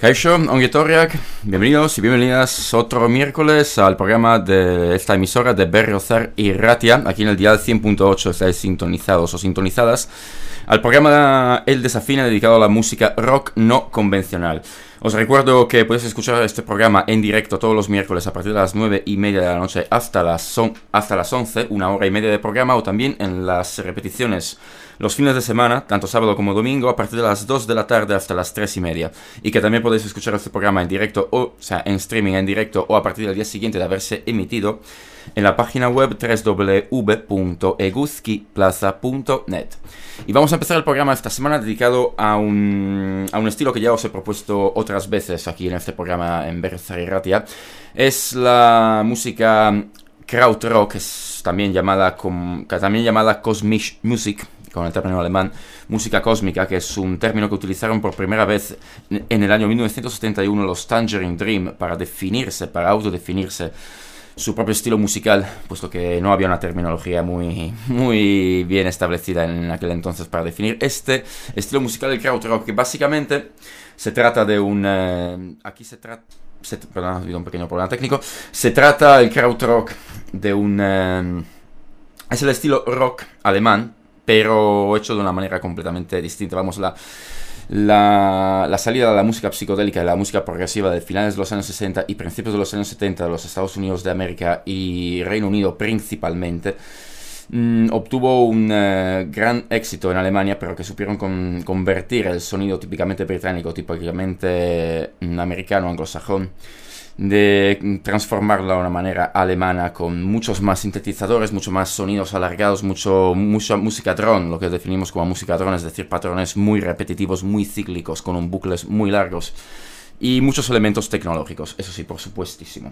Kaixo, ongi etorriak, bienvenidos y bienvenidas otro miércoles al programa de esta emisora de Berriozar y Ratia. Aquí en el dial 100.8 estáis sintonizados o sintonizadas al programa El Desafine, dedicado a la música rock no convencional. Os recuerdo que podéis escuchar este programa en directo todos los miércoles a partir de las 9:30 de la noche hasta las 11, una hora y media de programa, o también en las repeticiones los fines de semana, tanto sábado como domingo, a partir de las 2 de la tarde hasta las 3:30. Y que también podéis escuchar este programa en directo, o sea, en streaming en directo, o a partir del día siguiente de haberse emitido, en la página web www.eguzkiplaza.net. Y vamos a empezar el programa esta semana dedicado a un estilo que ya os he propuesto otras veces aquí en este programa en Berriozar y Ratia. Es la música krautrock, que es también llamada Kosmische Musik, con el término alemán, música cósmica, que es un término que utilizaron por primera vez en el año 1971 los Tangerine Dream para autodefinirse su propio estilo musical, puesto que no había una terminología muy bien establecida en aquel entonces para definir este estilo musical del krautrock, que básicamente se trata de un... perdón, ha habido un pequeño problema técnico. Se trata el krautrock de un... es el estilo rock alemán, pero hecho de una manera completamente distinta. Vamos, la salida de la música psicodélica y la música progresiva de finales de los años 60 y principios de los años 70 de los Estados Unidos de América y Reino Unido principalmente, obtuvo un gran éxito en Alemania, pero que supieron convertir el sonido típicamente británico, típicamente americano, anglosajón, de transformarlo de una manera alemana, con muchos más sintetizadores, mucho más sonidos alargados, mucha música drone, lo que definimos como música drone, es decir, patrones muy repetitivos, muy cíclicos, con bucles muy largos y muchos elementos tecnológicos, eso sí, por supuestísimo.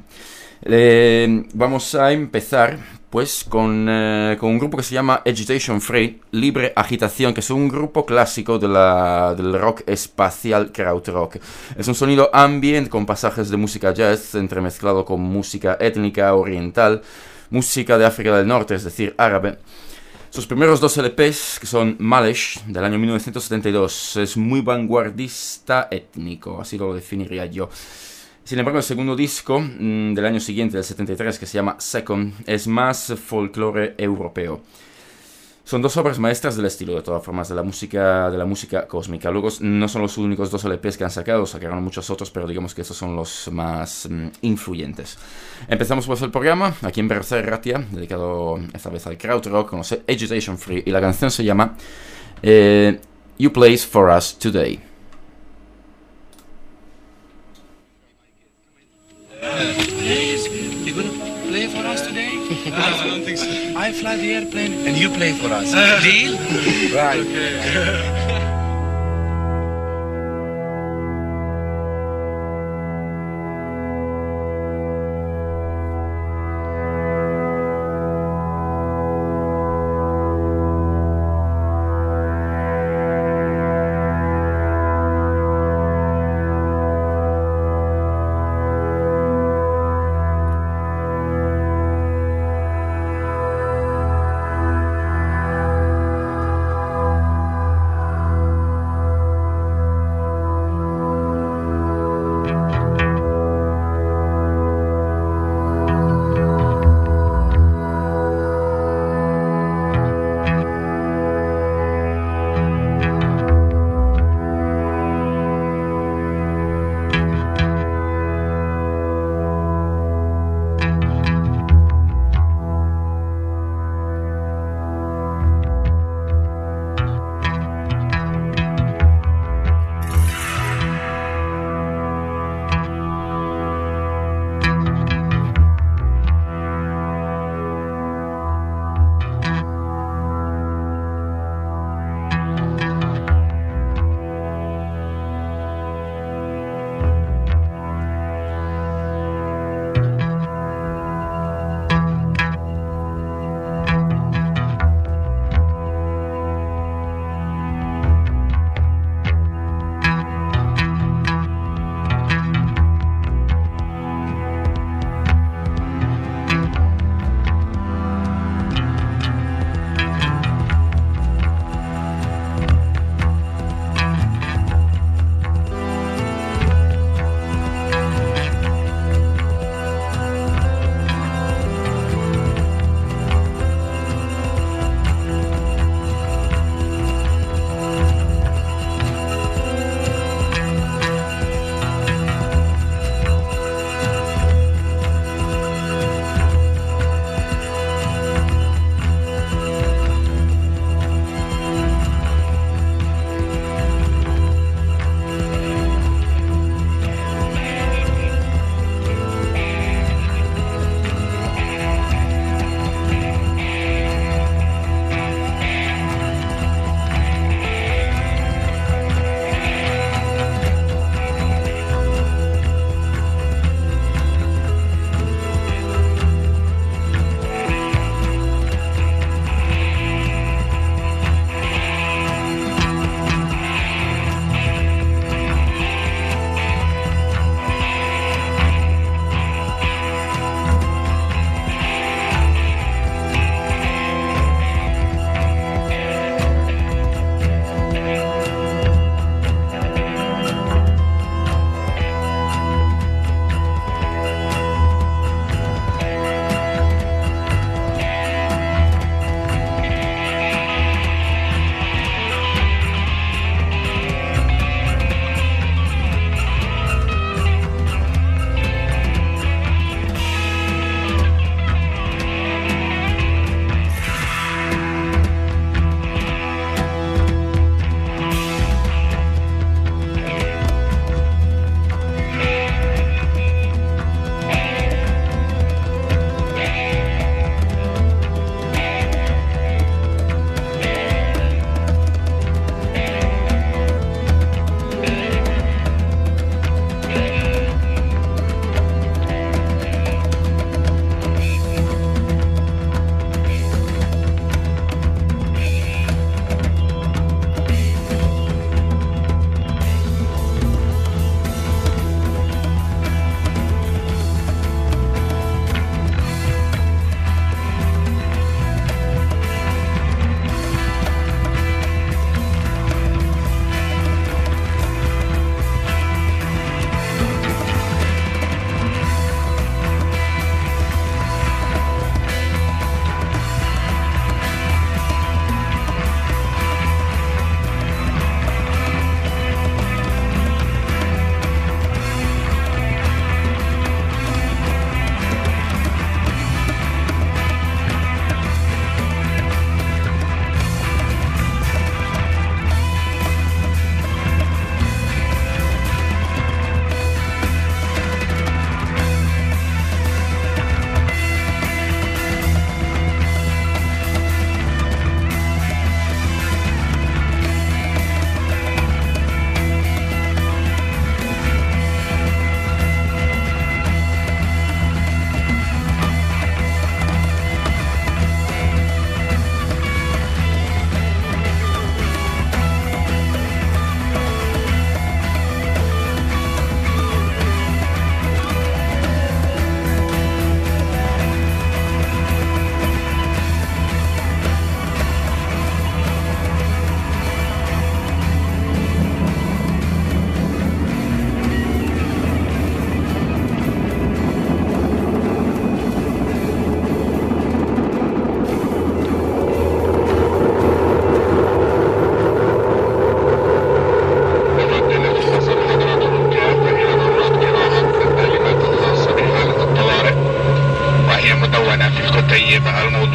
Vamos a empezar pues con un grupo que se llama Agitation Free, Libre Agitación, que es un grupo clásico del rock espacial krautrock. Es un sonido ambient con pasajes de música jazz entremezclado con música étnica oriental, música de África del Norte, es decir, árabe. Sus primeros dos LPs, que son Malish, del año 1972, es muy vanguardista étnico, así lo definiría yo. Sin embargo, el segundo disco del año siguiente, del 73, que se llama Second, es más folclore europeo. Son dos obras maestras del estilo, de todas formas, de la música cósmica. Luego, no son los únicos dos LPs que han sacado, sacaron muchos otros, pero digamos que estos son los más influyentes. Empezamos pues el programa, aquí en Berriozar y Ratia, dedicado esta vez al krautrock, con los Agitation Free, y la canción se llama You Play For Us Today. You gonna play for us today? I don't think so. I fly the airplane and you play for us. Deal? Right. Okay.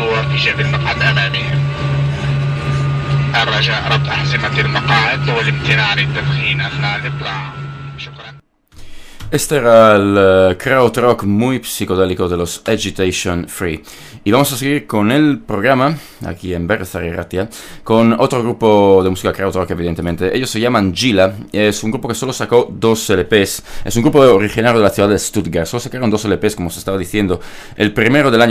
في جانب المقعد أمامي. الرجاء ربط أحزمة المقاعد والامتناع عن التدخين أثناء الإطلاع. شكرا. Este era el krautrock muy psicodélico de los Agitation Free. Y vamos a seguir con el programa, aquí en Berriozar y Ratia, con otro grupo de música krautrock, evidentemente. Ellos se llaman Gila, es un grupo que solo sacó 2 LPs. Es un grupo originario de la ciudad de Stuttgart. Solo sacaron 2 LPs, como se estaba diciendo. El primero del año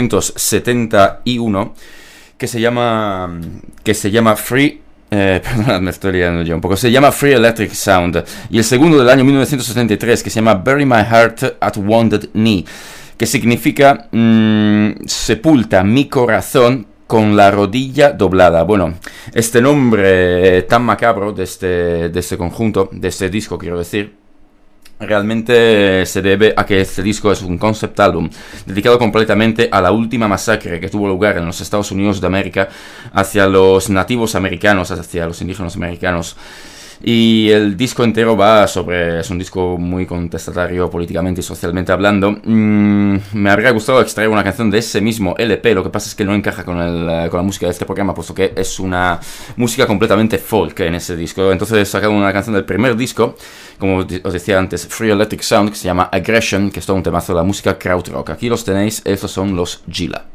1971, que se llama Free... perdonad, me estoy liando yo un poco. Se llama Free Electric Sound. Y el segundo del año 1973, que se llama Bury My Heart at Wounded Knee, que significa sepulta mi corazón con la rodilla doblada. Bueno, este nombre tan macabro de este conjunto, de este disco, quiero decir, realmente se debe a que este disco es un concept album dedicado completamente a la última masacre que tuvo lugar en los Estados Unidos de América hacia los nativos americanos, hacia los indígenas americanos. Y el disco entero es un disco muy contestatario políticamente y socialmente hablando. Me habría gustado extraer una canción de ese mismo LP, lo que pasa es que no encaja con la música de este programa, puesto que es una música completamente folk en ese disco. Entonces he sacado una canción del primer disco, como os decía antes, Free Electric Sound, que se llama Aggression, que es todo un temazo de la música krautrock. Aquí los tenéis, estos son los Gila.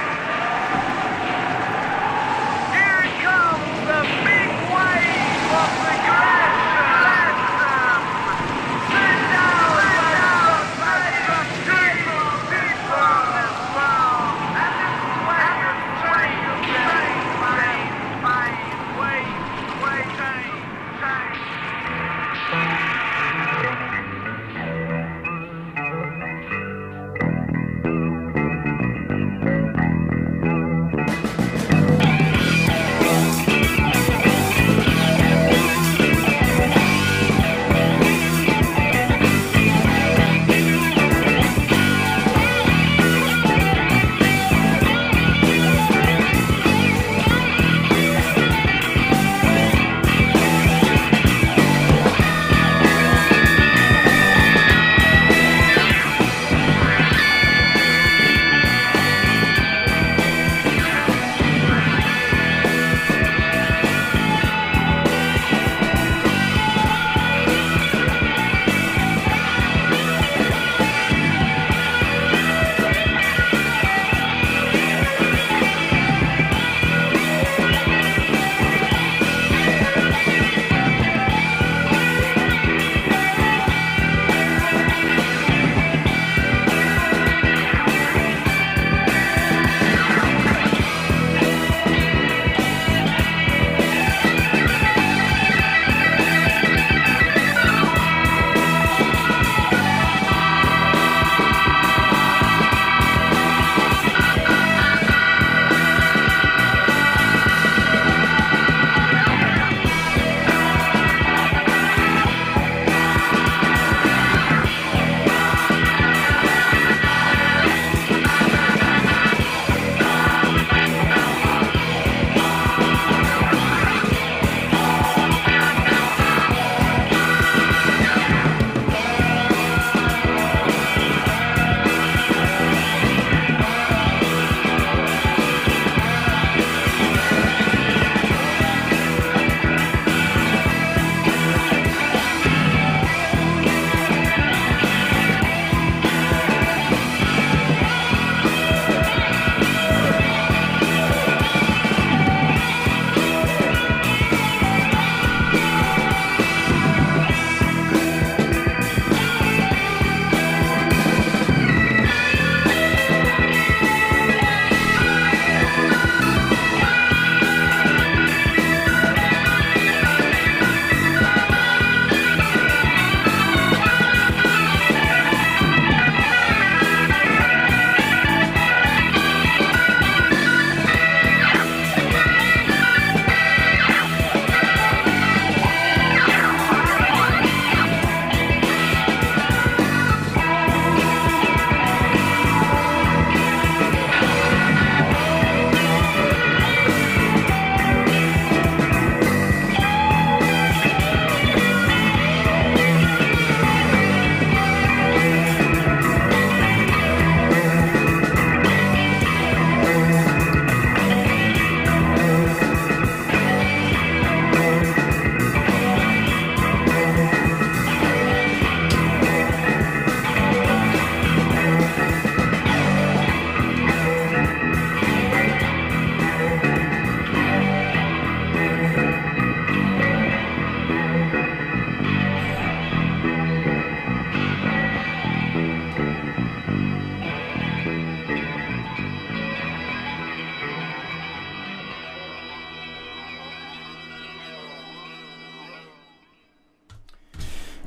Here comes the big wave of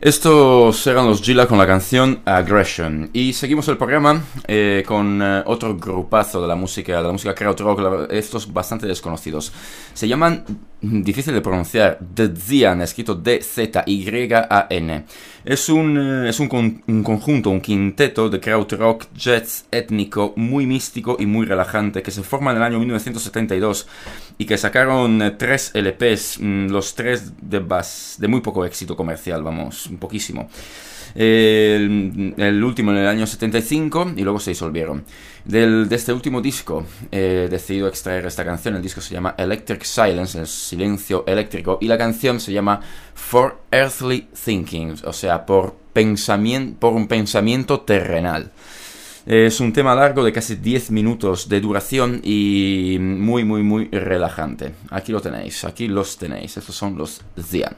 Estos eran los Gila con la canción Aggression. Y seguimos el programa con otro grupazo de la música krautrock, estos bastante desconocidos. Se llaman, difícil de pronunciar, Dzian, escrito D-Z-Y-A-N. Es un conjunto, un quinteto de krautrock jazz étnico muy místico y muy relajante que se forma en el año 1972 y que sacaron 3 LPs, los 3 de muy poco éxito comercial, vamos, un poquísimo. El último en el año 75 y luego se disolvieron. De este último disco he decidido extraer esta canción. El disco se llama Electric Silence, el silencio eléctrico, y la canción se llama For Earthly Thinking, o sea, por un pensamiento terrenal. Es un tema largo de casi 10 minutos de duración y muy, muy, muy relajante. Aquí los tenéis. Estos son los Dzian.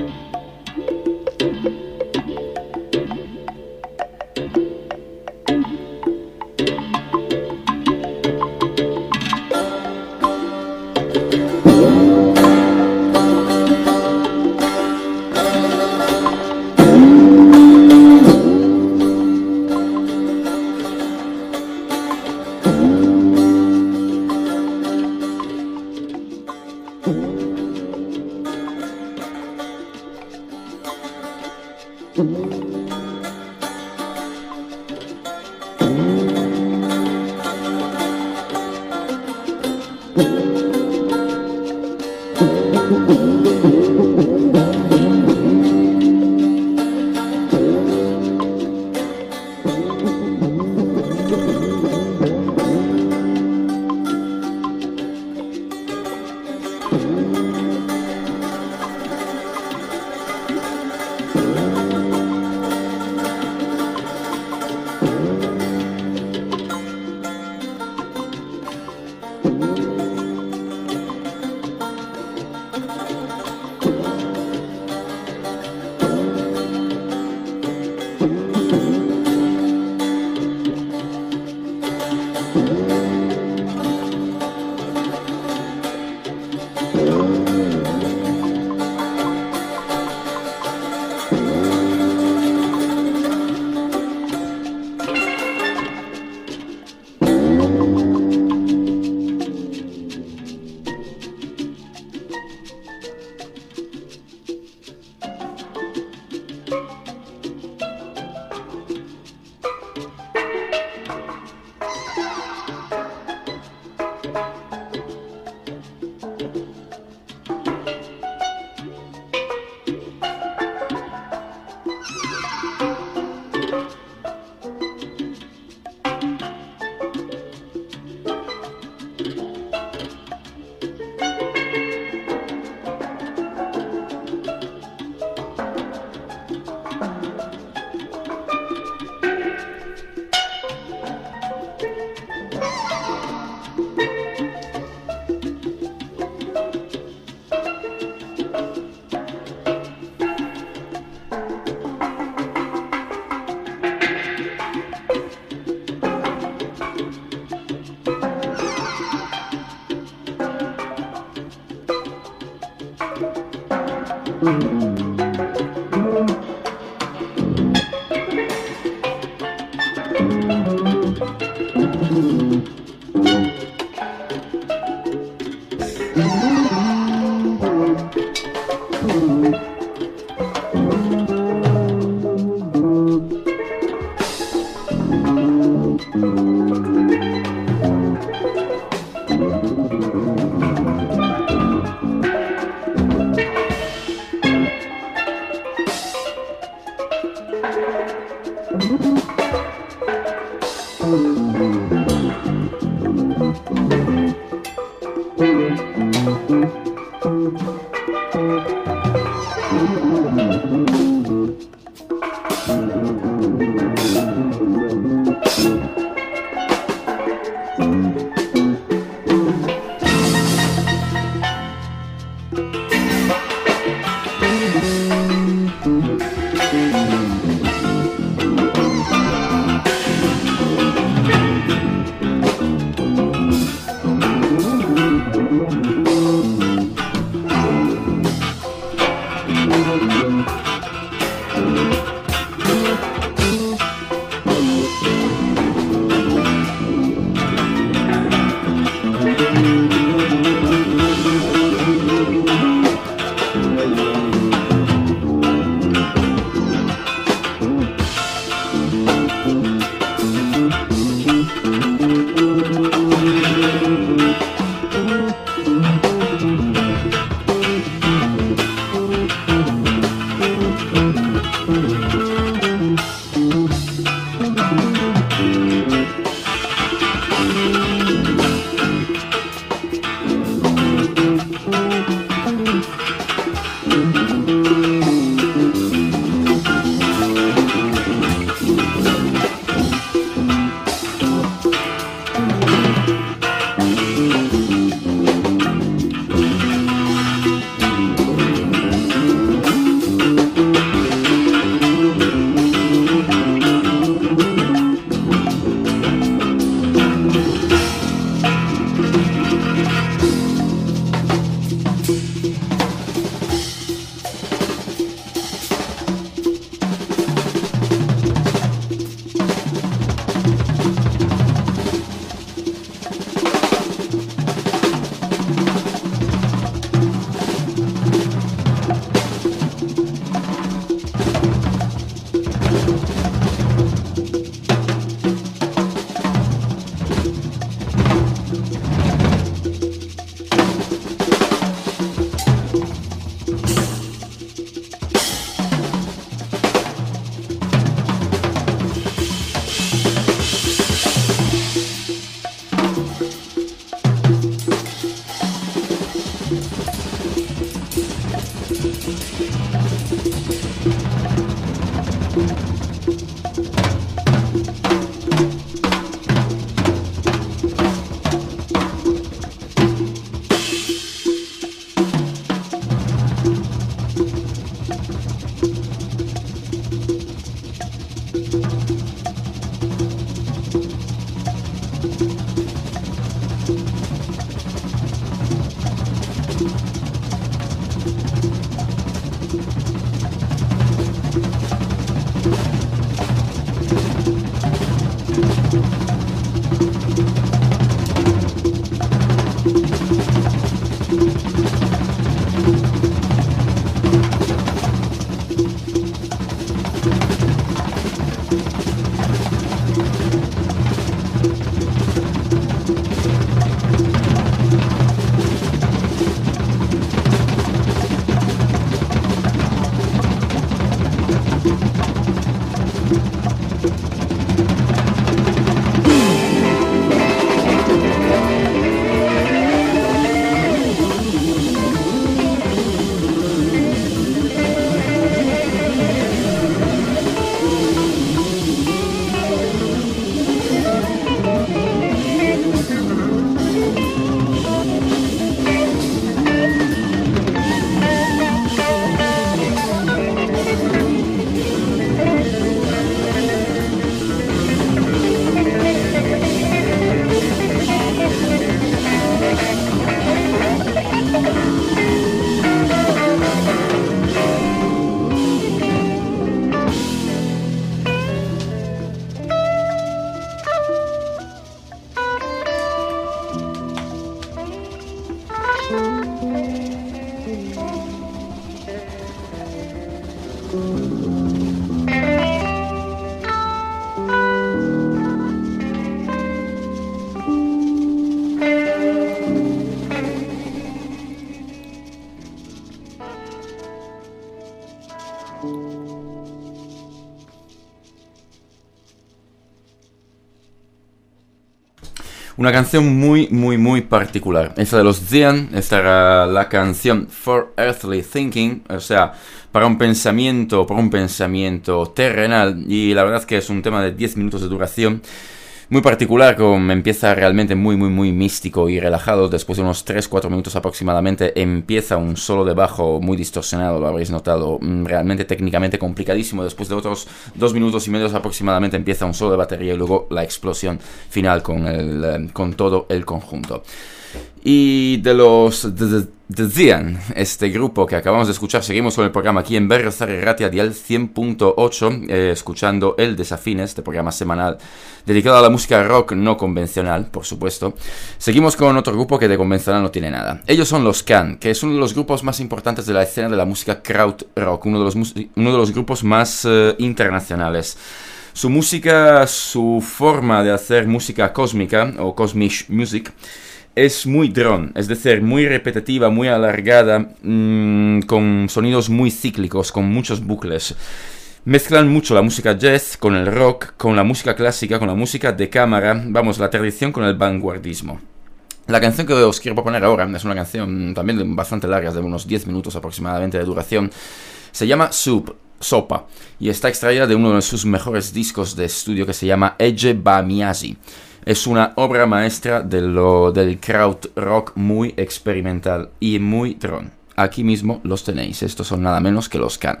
Una canción muy particular. Esta de los Zian, esta era la canción For Earthly Thinking, o sea, por un pensamiento terrenal, y la verdad es que es un tema de 10 minutos de duración, muy particular, empieza realmente muy místico y relajado. Después de unos 3-4 minutos aproximadamente empieza un solo de bajo muy distorsionado, lo habréis notado, realmente técnicamente complicadísimo. Después de otros 2 minutos y medio aproximadamente empieza un solo de batería y luego la explosión final con todo el conjunto. Y de los The Zian, este grupo que acabamos de escuchar, seguimos con el programa aquí en Berriozar y Ratia Dial 100.8, escuchando El Desafines, este programa semanal dedicado a la música rock no convencional, por supuesto. Seguimos con otro grupo que de convencional no tiene nada. Ellos son los Can, que es uno de los grupos más importantes de la escena de la música krautrock, uno de los grupos más internacionales. Su música, su forma de hacer música cósmica o cosmic music es muy drone, es decir, muy repetitiva, muy alargada, con sonidos muy cíclicos, con muchos bucles. Mezclan mucho la música jazz con el rock, con la música clásica, con la música de cámara, vamos, la tradición con el vanguardismo. La canción que os quiero proponer ahora es una canción también bastante larga, de unos 10 minutos aproximadamente de duración. Se llama Sopa, y está extraída de uno de sus mejores discos de estudio que se llama Ege Bamiasi. Es una obra maestra del krautrock muy experimental y muy drone. Aquí mismo los tenéis, estos son nada menos que los Can.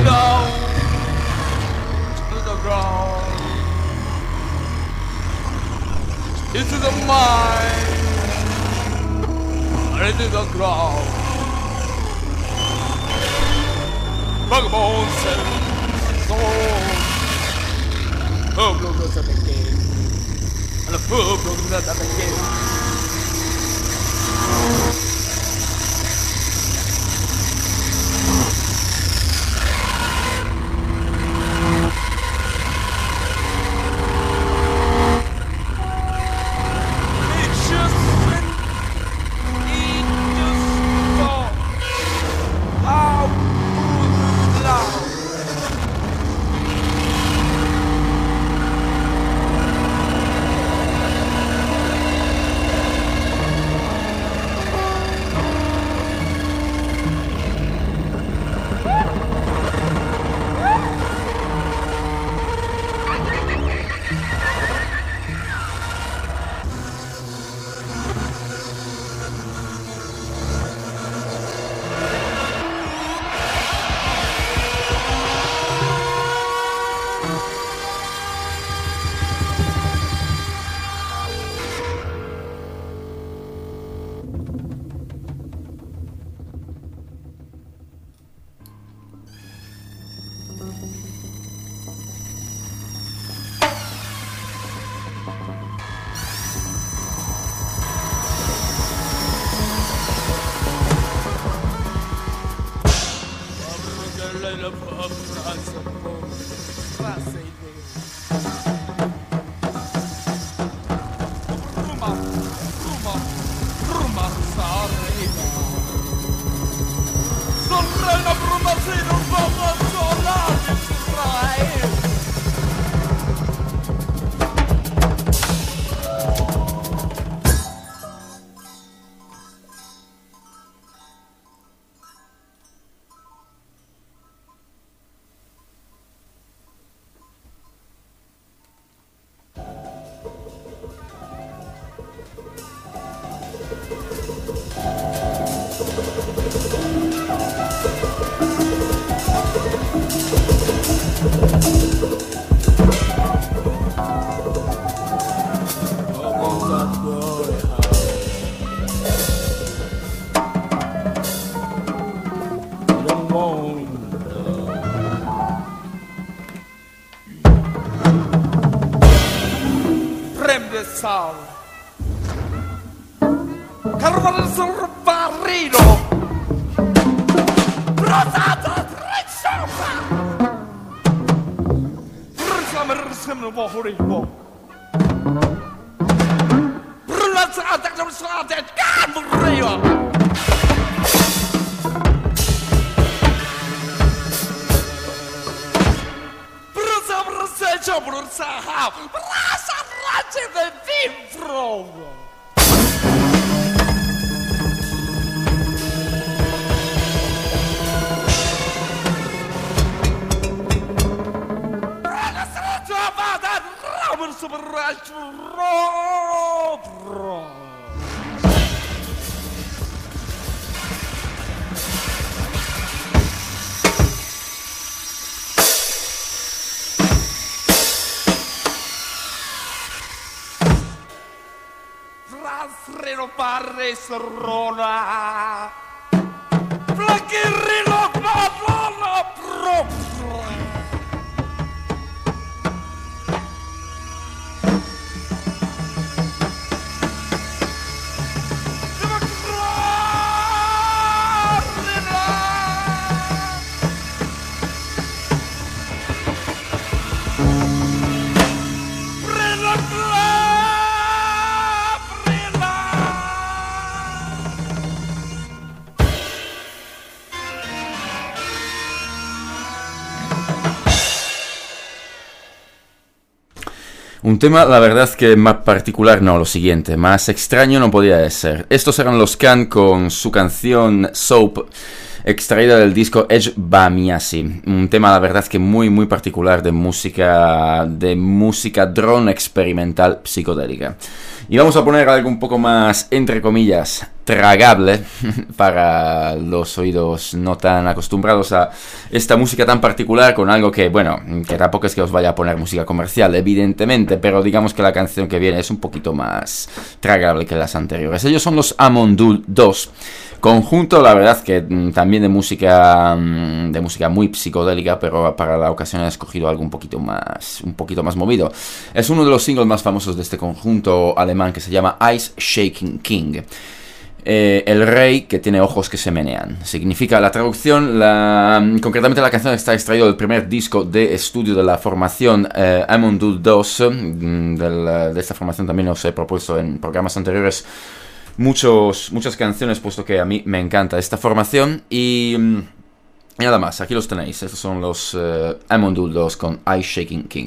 down to the ground. Into the mind, into the ground. Vagabonds and souls. Oh, blow goes at the game. And the poor blows at the game. Carvare sul barrino Rosato Trisciota Risamer Mohoribo Brulazata Rosate Camrio Brusamer Secho Brusaha Brasa Rache de Vivro Trasreno parre sorona Flakirino padrona proprio Un tema, la verdad es que más particular, no, lo siguiente, más extraño no podía ser. Estos eran los Can con su canción Soap, extraída del disco Edge Bamiasi, un tema la verdad que muy muy particular de música drone experimental psicodélica. Y vamos a poner algo un poco más, entre comillas, tragable para los oídos no tan acostumbrados a esta música tan particular, con algo que, bueno, que tampoco es que os vaya a poner música comercial, evidentemente, pero digamos que la canción que viene es un poquito más tragable que las anteriores. Ellos son los Amondul 2, conjunto, la verdad que también de música muy psicodélica, pero para la ocasión he escogido algo un poquito más movido. Es uno de los singles más famosos de este conjunto alemán que se llama Ice Shaking King. El rey que tiene ojos que se menean. Significa la traducción, concretamente la canción está extraída del primer disco de estudio de la formación Amondul 2. De esta formación también os he propuesto en programas anteriores muchas canciones, puesto que a mí me encanta esta formación. Y nada más, aquí los tenéis. Estos son los Amondul 2 con Ice Shaking King.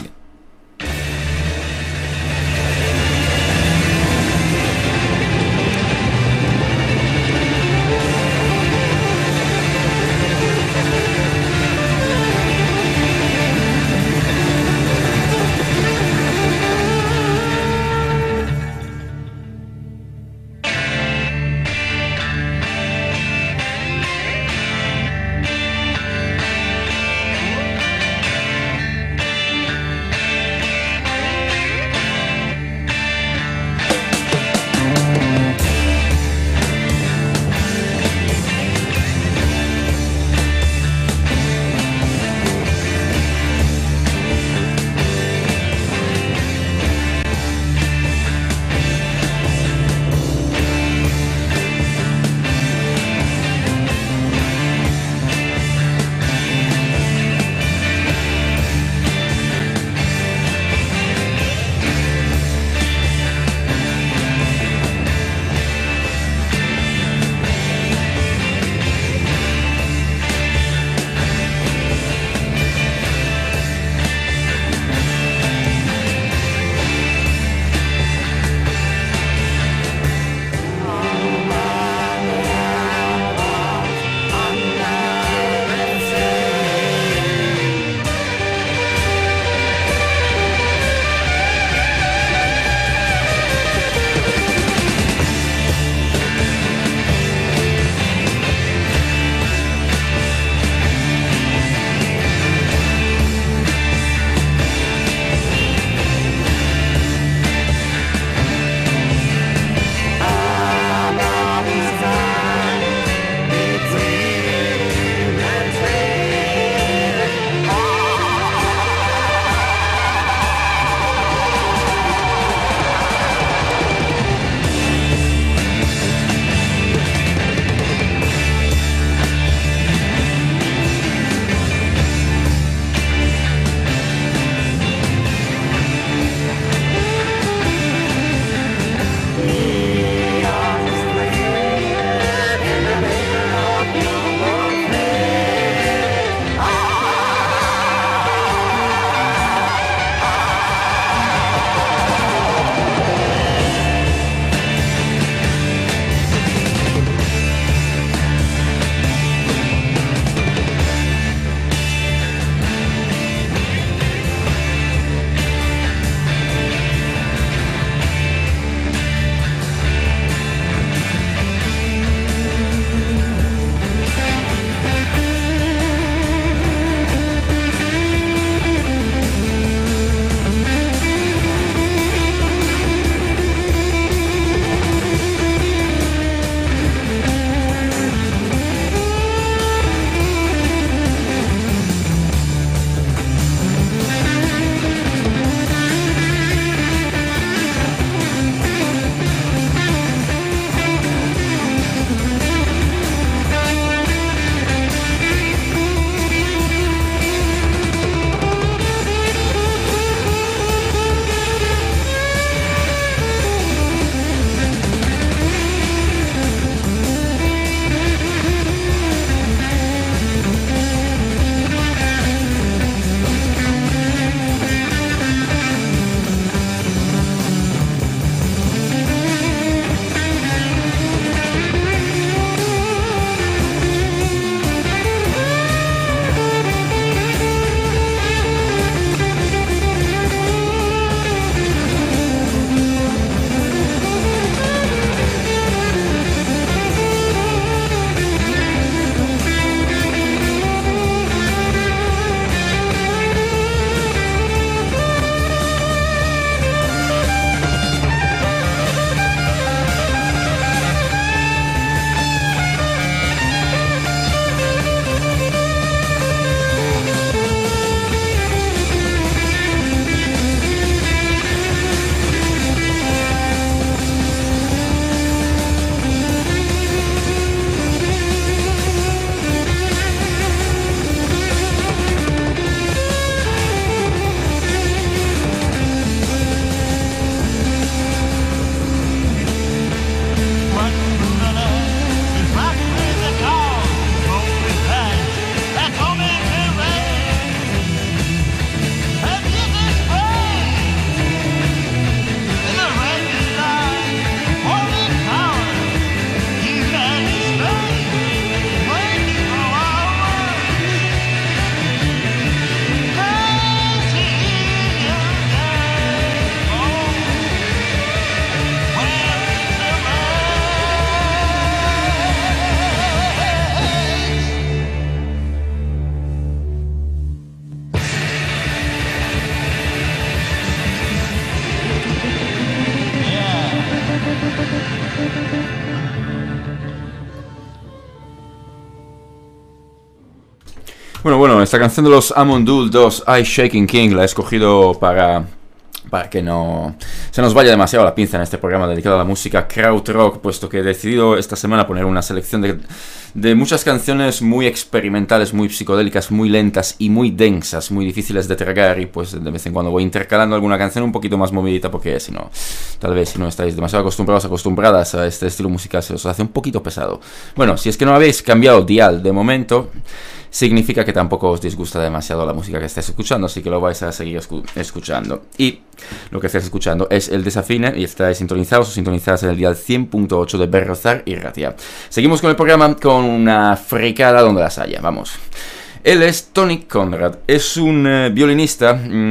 Bueno, esta canción de los Amon Düül 2, I Shaking King, la he escogido para que no se nos vaya demasiado la pinza en este programa dedicado a la música krautrock, puesto que he decidido esta semana poner una selección de muchas canciones muy experimentales, muy psicodélicas, muy lentas y muy densas, muy difíciles de tragar, y pues de vez en cuando voy intercalando alguna canción un poquito más movidita, porque si no, tal vez si no estáis demasiado acostumbradas a este estilo musical, se os hace un poquito pesado. Bueno, si es que no habéis cambiado dial de momento, significa que tampoco os disgusta demasiado la música que estáis escuchando, así que lo vais a seguir escuchando. Y lo que estáis escuchando es el Desafine, y estáis sintonizados o sintonizadas en el dial 100.8 de Berriozar y Ratia. Seguimos con el programa con una fricada donde las haya, vamos. Él es Tony Conrad, es un violinista,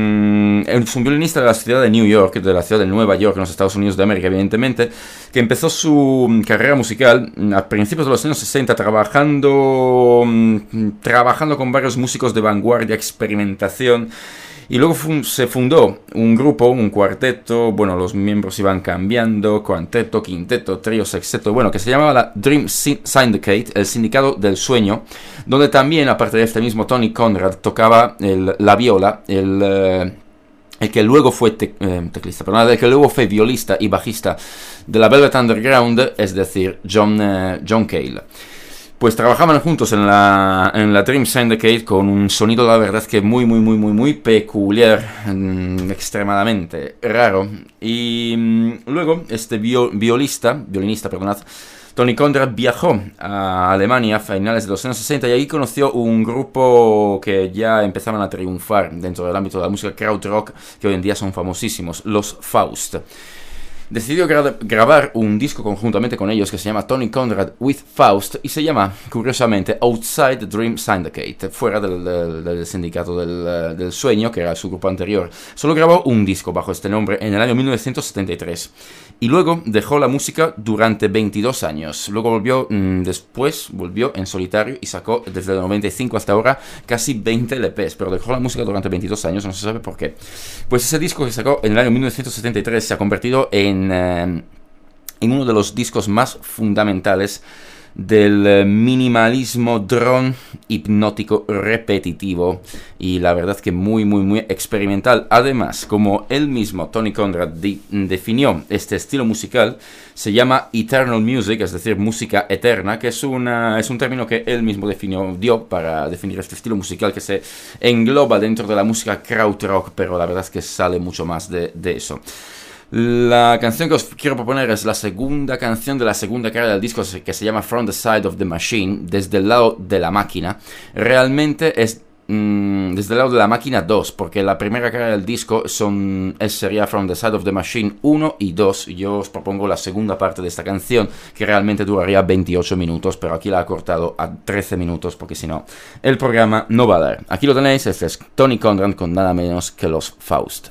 de la ciudad de New York, de la ciudad de Nueva York, en los Estados Unidos de América, evidentemente, que empezó su carrera musical a principios de los años 60 trabajando con varios músicos de vanguardia, experimentación. Y luego se fundó un grupo, un cuarteto, bueno, los miembros iban cambiando, cuarteto, quinteto, trío, sexteto, bueno, que se llamaba la Dream Syndicate, el sindicato del sueño, donde también, aparte de este mismo Tony Conrad, tocaba la viola, el que luego fue teclista, perdón, el que luego fue violista y bajista de la Velvet Underground, es decir, John Cale. Pues trabajaban juntos en la Dream Syndicate con un sonido, la verdad, que muy peculiar, extremadamente raro. Y luego este violinista, Tony Conrad, viajó a Alemania a finales de los años 60 y ahí conoció un grupo que ya empezaban a triunfar dentro del ámbito de la música krautrock, que hoy en día son famosísimos, los Faust. Decidió grabar un disco conjuntamente con ellos que se llama Tony Conrad with Faust y se llama, curiosamente, Outside the Dream Syndicate, fuera del sindicato del sueño, que era su grupo anterior. Solo grabó un disco bajo este nombre en el año 1973 y luego dejó la música durante 22 años. Luego volvió en solitario y sacó desde el 95 hasta ahora casi 20 LPs, pero dejó la música durante 22 años, no se sabe por qué. Pues ese disco que sacó en el año 1973 se ha convertido en uno de los discos más fundamentales del minimalismo drone hipnótico repetitivo, y la verdad que muy experimental. Además, como él mismo, Tony Conrad, definió este estilo musical, se llama Eternal Music, es decir, música eterna, que es un término que él mismo dio para definir este estilo musical que se engloba dentro de la música krautrock, pero la verdad es que sale mucho más de eso. La canción que os quiero proponer es la segunda canción de la segunda cara del disco, que se llama From the Side of the Machine, desde el lado de la máquina. Realmente es desde el lado de la máquina 2, porque la primera cara del disco sería From the Side of the Machine 1 y 2. Yo os propongo la segunda parte de esta canción, que realmente duraría 28 minutos, pero aquí la he cortado a 13 minutos, porque si no, el programa no va a dar. Aquí lo tenéis, este es Tony Conrad con nada menos que los Faust.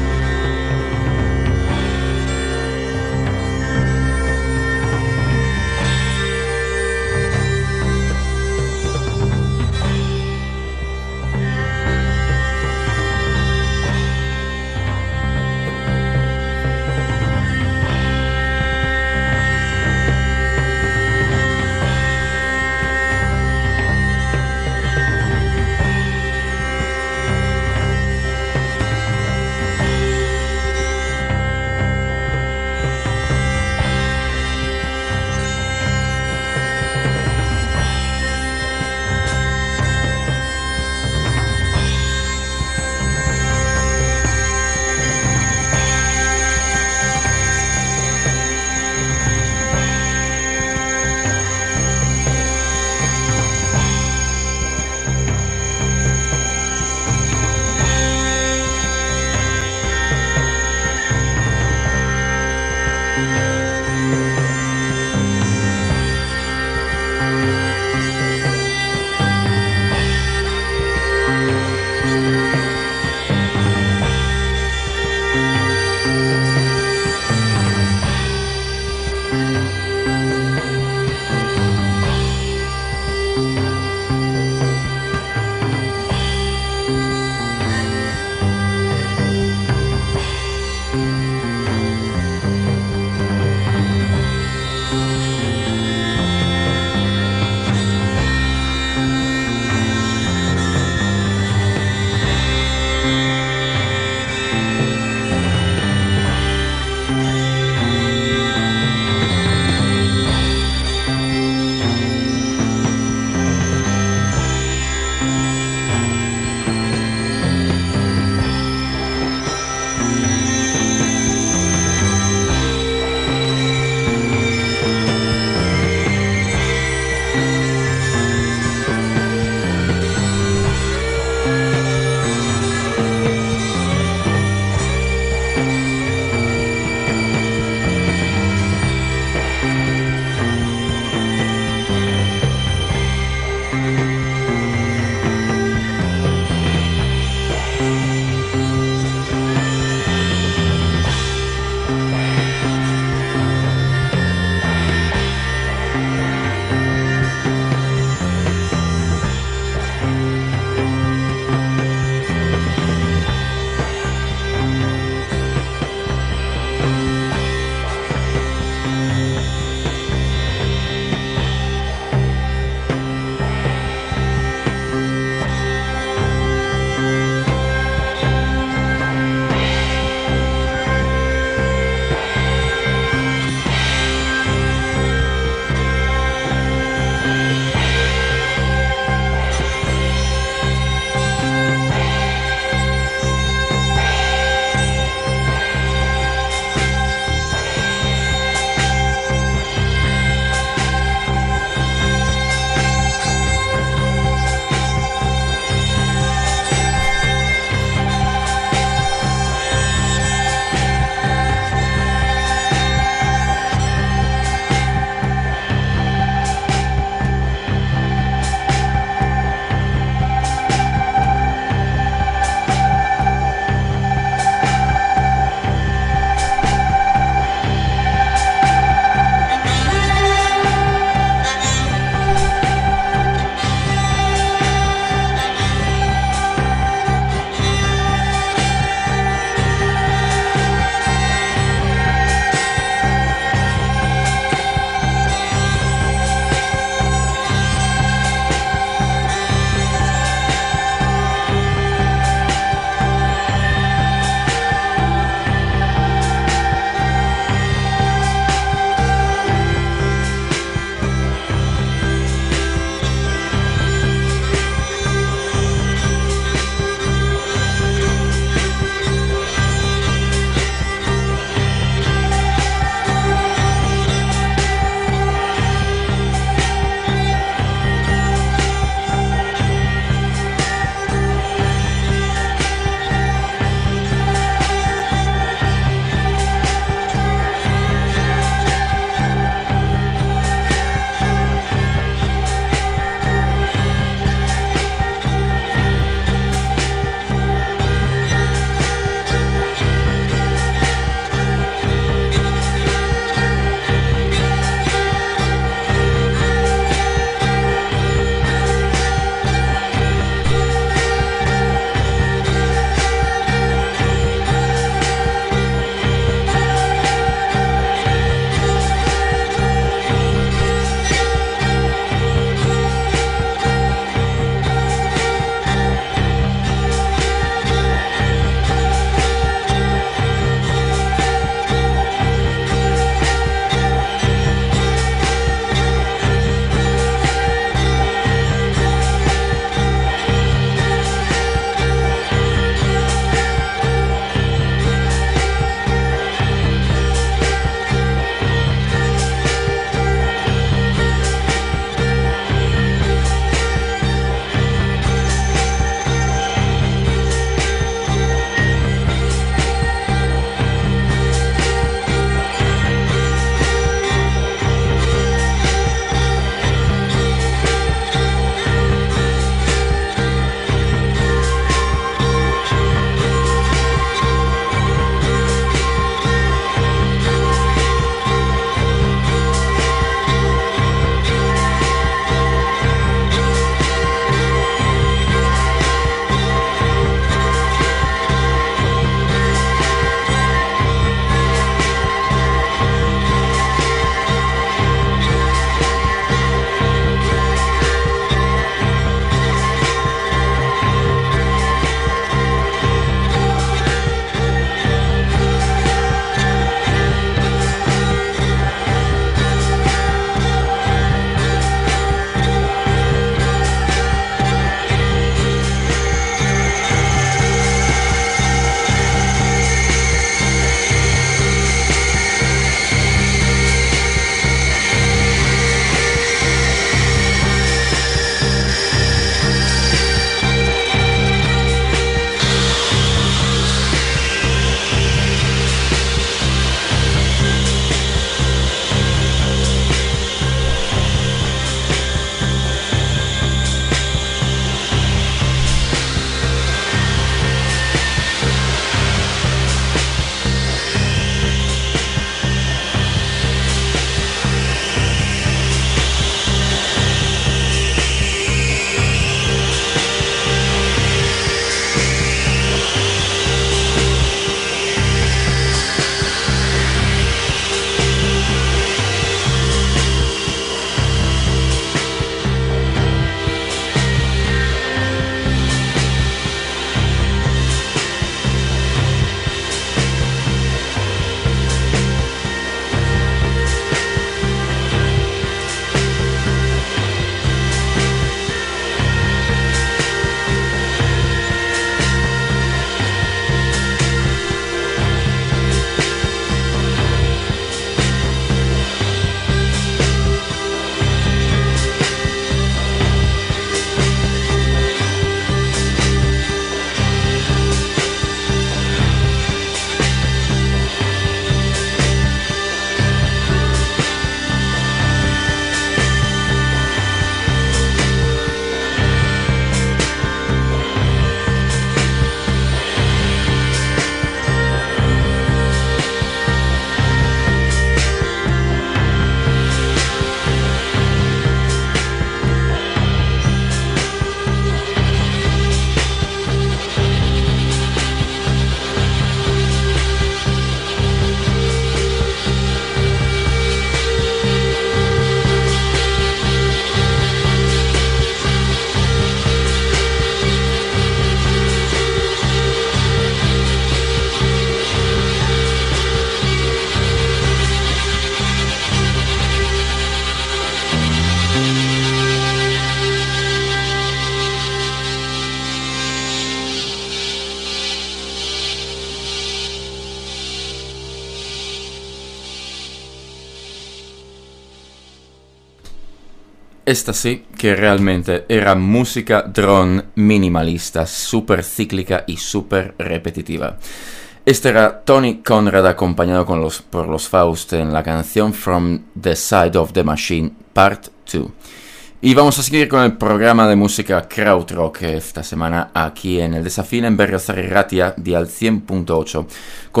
esta sí che realmente era musica drone minimalista, super cíclica y super repetitiva. Este era Tony Conrad acompañado por los Faust en la canción From the Side of the Machine Part 2. Y vamos a seguir con el programa de música krautrock esta semana aquí en el Desafío en Berriozar y Ratia di al 100.8 con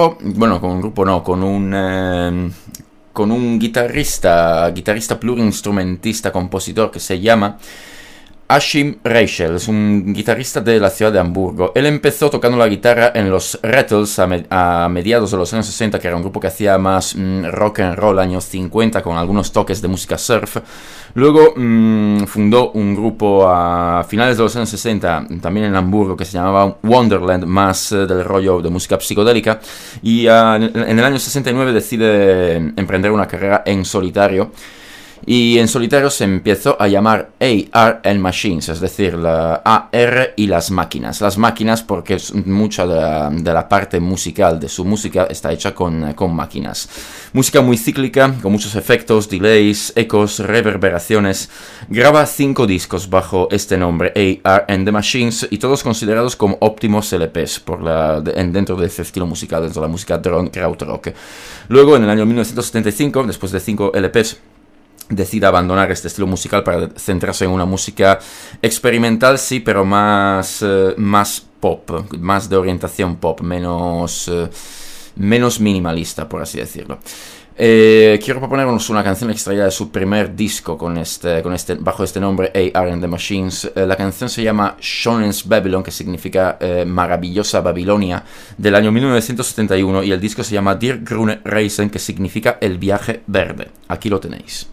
un guitarrista plurinstrumentista, compositor que se llama Achim Reichel. Es un guitarrista de la ciudad de Hamburgo. Él empezó tocando la guitarra en los Rattles a mediados de los años 60, que era un grupo que hacía más rock and roll, años 50, con algunos toques de música surf. Luego fundó un grupo a finales de los años 60, también en Hamburgo, que se llamaba Wonderland, más del rollo de música psicodélica. Y en el año 69 decide emprender una carrera en solitario. Y en solitario se empezó a llamar AR and Machines, es decir, la AR y las máquinas. Las máquinas porque mucha de la parte musical de su música está hecha con máquinas. Música muy cíclica, con muchos efectos, delays, ecos, reverberaciones. Graba 5 discos bajo este nombre, AR and the Machines, y todos considerados como óptimos LPs dentro de ese estilo musical, dentro de la música drone krautrock. Luego, en el año 1975, después de 5 LPs, decide abandonar este estilo musical para centrarse en una música experimental, sí, pero más pop, más de orientación pop, menos minimalista, por así decirlo. Quiero proponernos una canción extraída de su primer disco bajo este nombre, AR and the Machines. La canción se llama Shonen's Babylon, que significa maravillosa Babilonia, del año 1971, y el disco se llama Die Grüne Reisen, que significa el viaje verde. Aquí lo tenéis.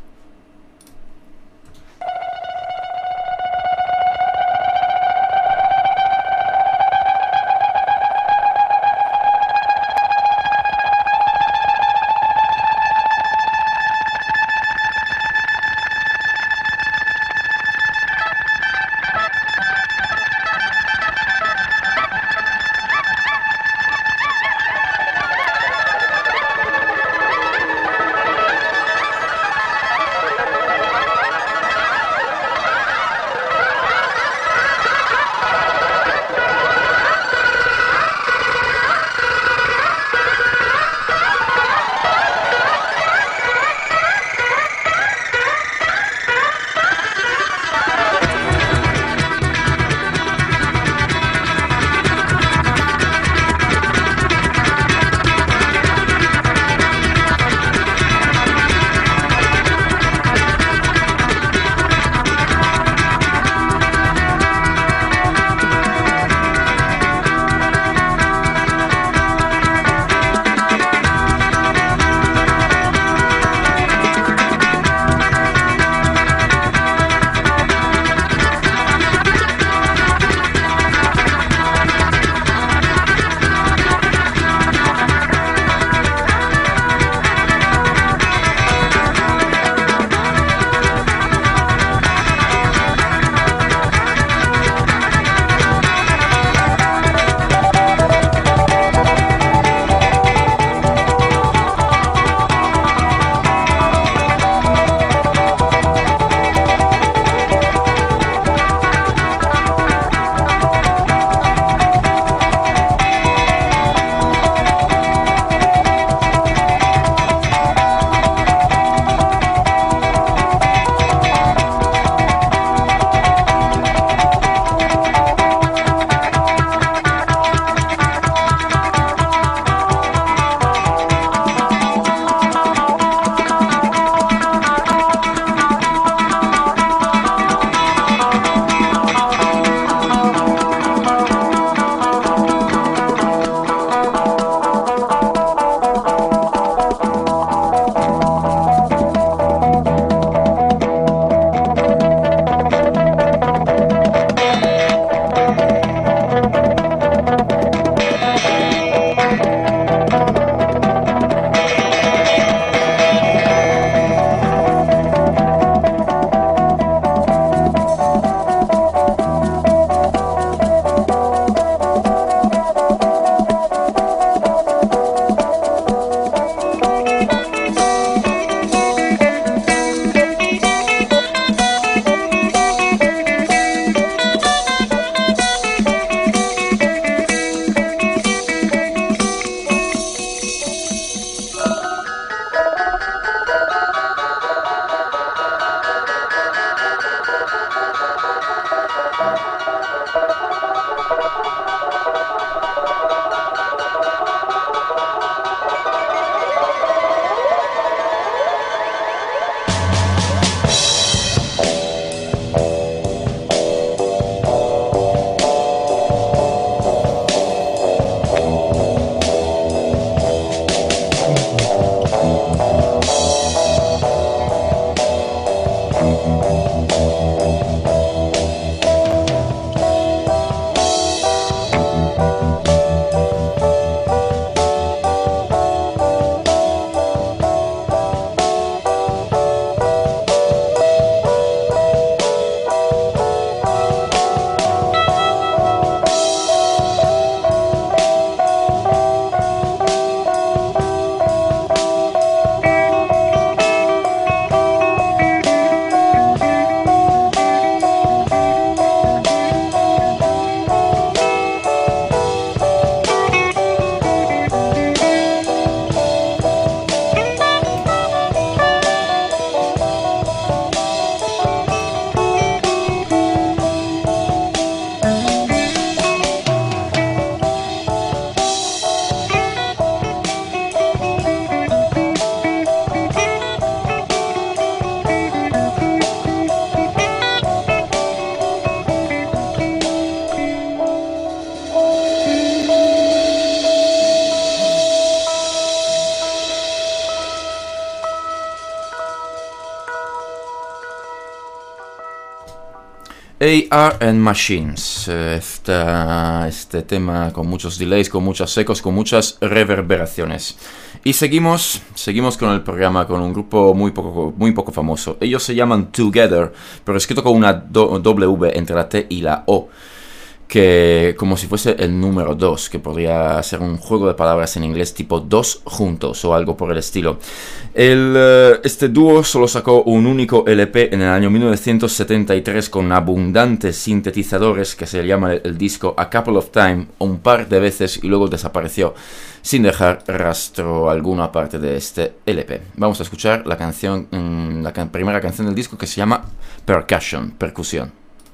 AR and Machines, este tema con muchos delays, con muchos ecos, con muchas reverberaciones. Y seguimos con el programa con un grupo muy poco famoso. Ellos se llaman Together, pero escrito con una W entre la T y la O, que como si fuese el número 2, que podría ser un juego de palabras en inglés tipo 2 juntos o algo por el estilo. Este dúo solo sacó un único LP en el año 1973 con abundantes sintetizadores, que se llama el disco A Couple of Times, un par de veces, y luego desapareció sin dejar rastro alguno aparte de este LP. Vamos a escuchar la canción, primera canción del disco, que se llama Percussion, percusión.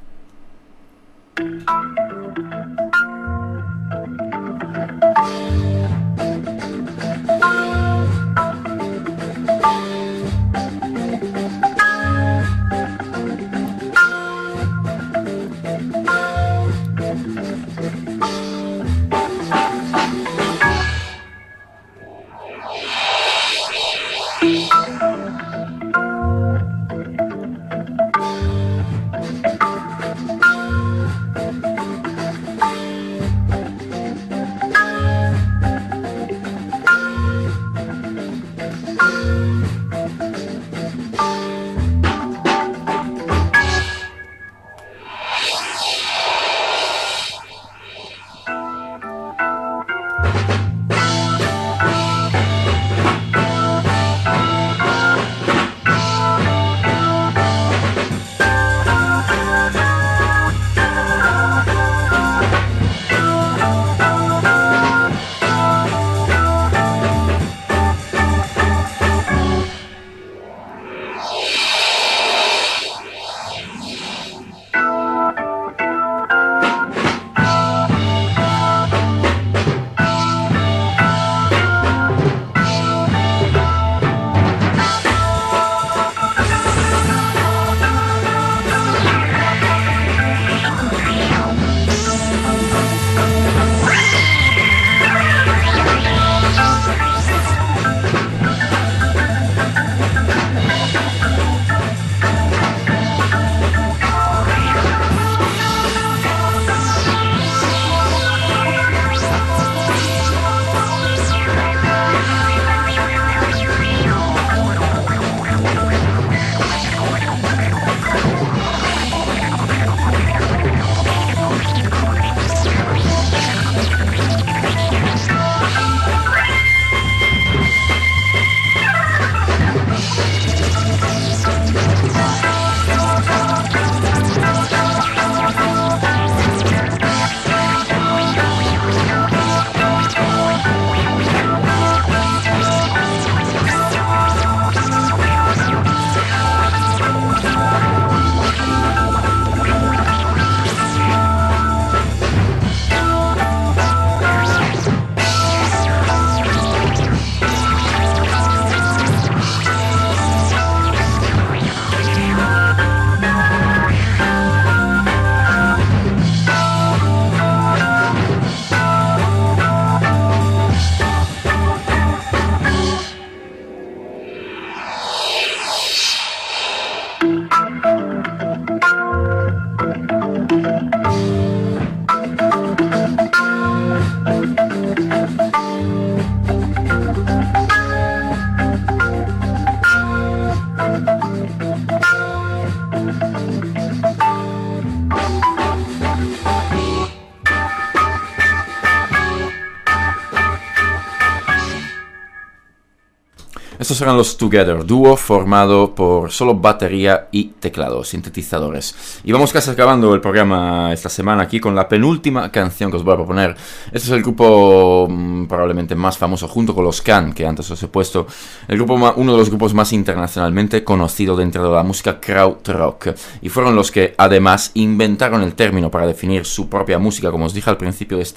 Estos eran los Together, dúo formado por solo batería y teclados, sintetizadores. Y vamos casi acabando el programa esta semana aquí con la penúltima canción que os voy a proponer. Este es el grupo probablemente más famoso junto con los Can, que antes os he puesto. Uno de los grupos más internacionalmente conocido dentro de la música krautrock. Y fueron los que además inventaron el término para definir su propia música, como os dije al principio de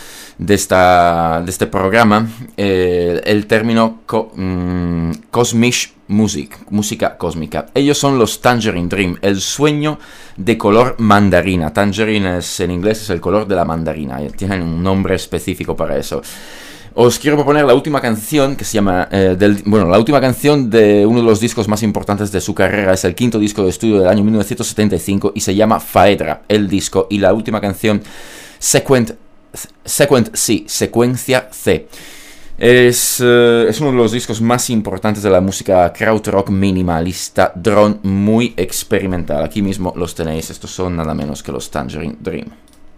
este programa, el término Cosmic Music, música cósmica. Ellos son los Tangerine Dream, el sueño de color mandarina. Tangerine en inglés es el color de la mandarina, tienen un nombre específico para eso. Os quiero proponer la última canción que se llama, la última canción de uno de los discos más importantes de su carrera. Es el quinto disco de estudio del año 1975 y se llama Faedra, el disco. Y la última canción, Sequencia C. Es uno de los discos más importantes de la música krautrock minimalista, drone muy experimental. Aquí mismo los tenéis, estos son nada menos que los Tangerine Dream.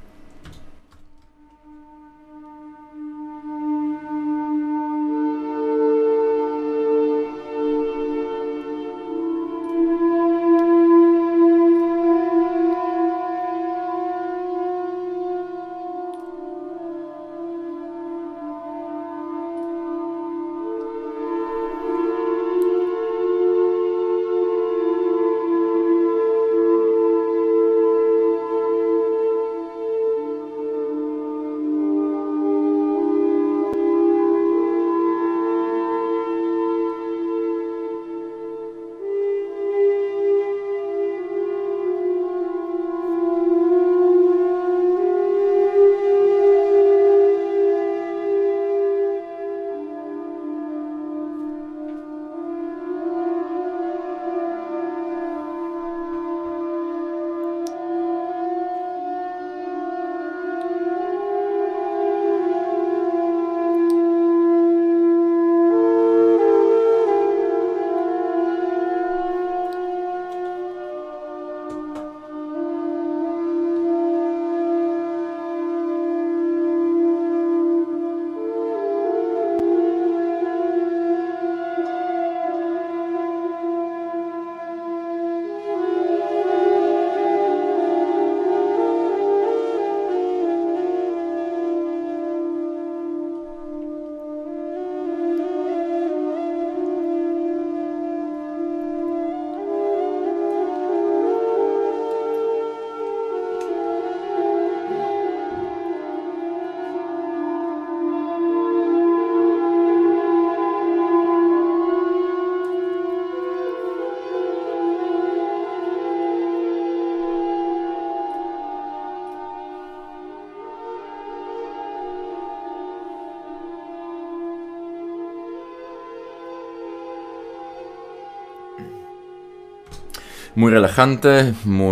Muy relajante,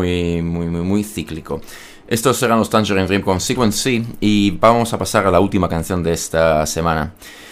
muy cíclico. Estos serán los Tangerine Dream con Sequence C y vamos a pasar a la última canción de esta semana.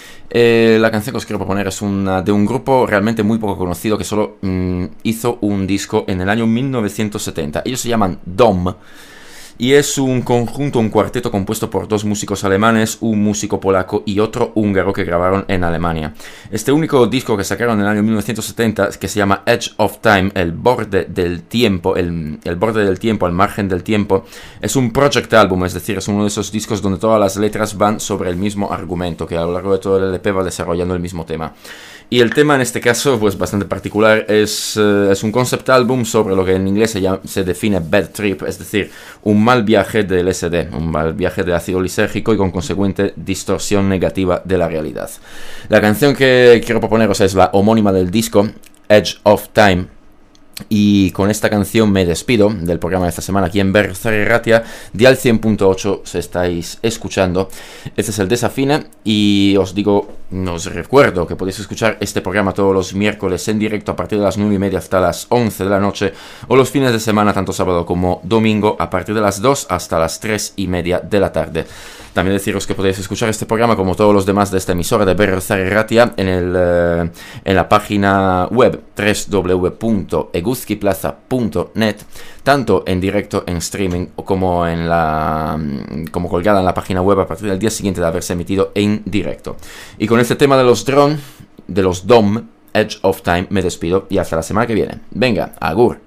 La canción que os quiero proponer es de un grupo realmente muy poco conocido que solo hizo un disco en el año 1970. Ellos se llaman Dom. Y es un conjunto, un cuarteto compuesto por dos músicos alemanes, un músico polaco y otro húngaro que grabaron en Alemania. Este único disco que sacaron en el año 1970, que se llama Edge of Time, el borde del tiempo, el borde del tiempo, al margen del tiempo, es un project album, es decir, es uno de esos discos donde todas las letras van sobre el mismo argumento, que a lo largo de todo el LP va desarrollando el mismo tema. Y el tema en este caso, pues bastante particular, es un concept album sobre lo que en inglés se define bad trip, es decir, un mal viaje del LSD, un mal viaje de ácido lisérgico y con consecuente distorsión negativa de la realidad. La canción que quiero proponeros es la homónima del disco, Edge of Time. Y con esta canción me despido del programa de esta semana aquí en Berriozar y Ratia. Dial 100.8 se estáis escuchando. Este es el Desafine y os recuerdo que podéis escuchar este programa todos los miércoles en directo a partir de las 9:30 hasta las 11 de la noche, o los fines de semana, tanto sábado como domingo, a partir de las 2 hasta las 3:30 de la tarde. También deciros que podéis escuchar este programa como todos los demás de esta emisora de Berriozar y Ratia en la página web www.eguzquiplaza.net, tanto en directo en streaming como colgada en la página web a partir del día siguiente de haberse emitido en directo. Y con este tema de los DOM, Edge of Time, me despido y hasta la semana que viene. Venga, agur.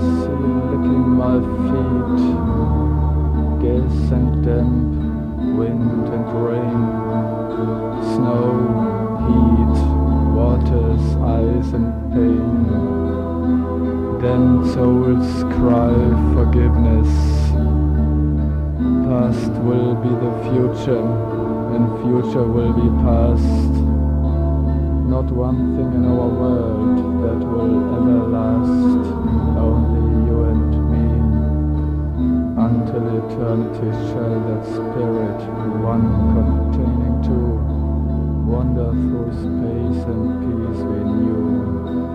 sea licking my feet, gas and damp, wind and rain, snow, heat, waters, ice and pain. Then souls cry forgiveness. Past will be the future, and future will be past. Not one thing in our world that will ever last, only you and me. Until eternity shall that spirit, one containing two, wander through space and peace we knew.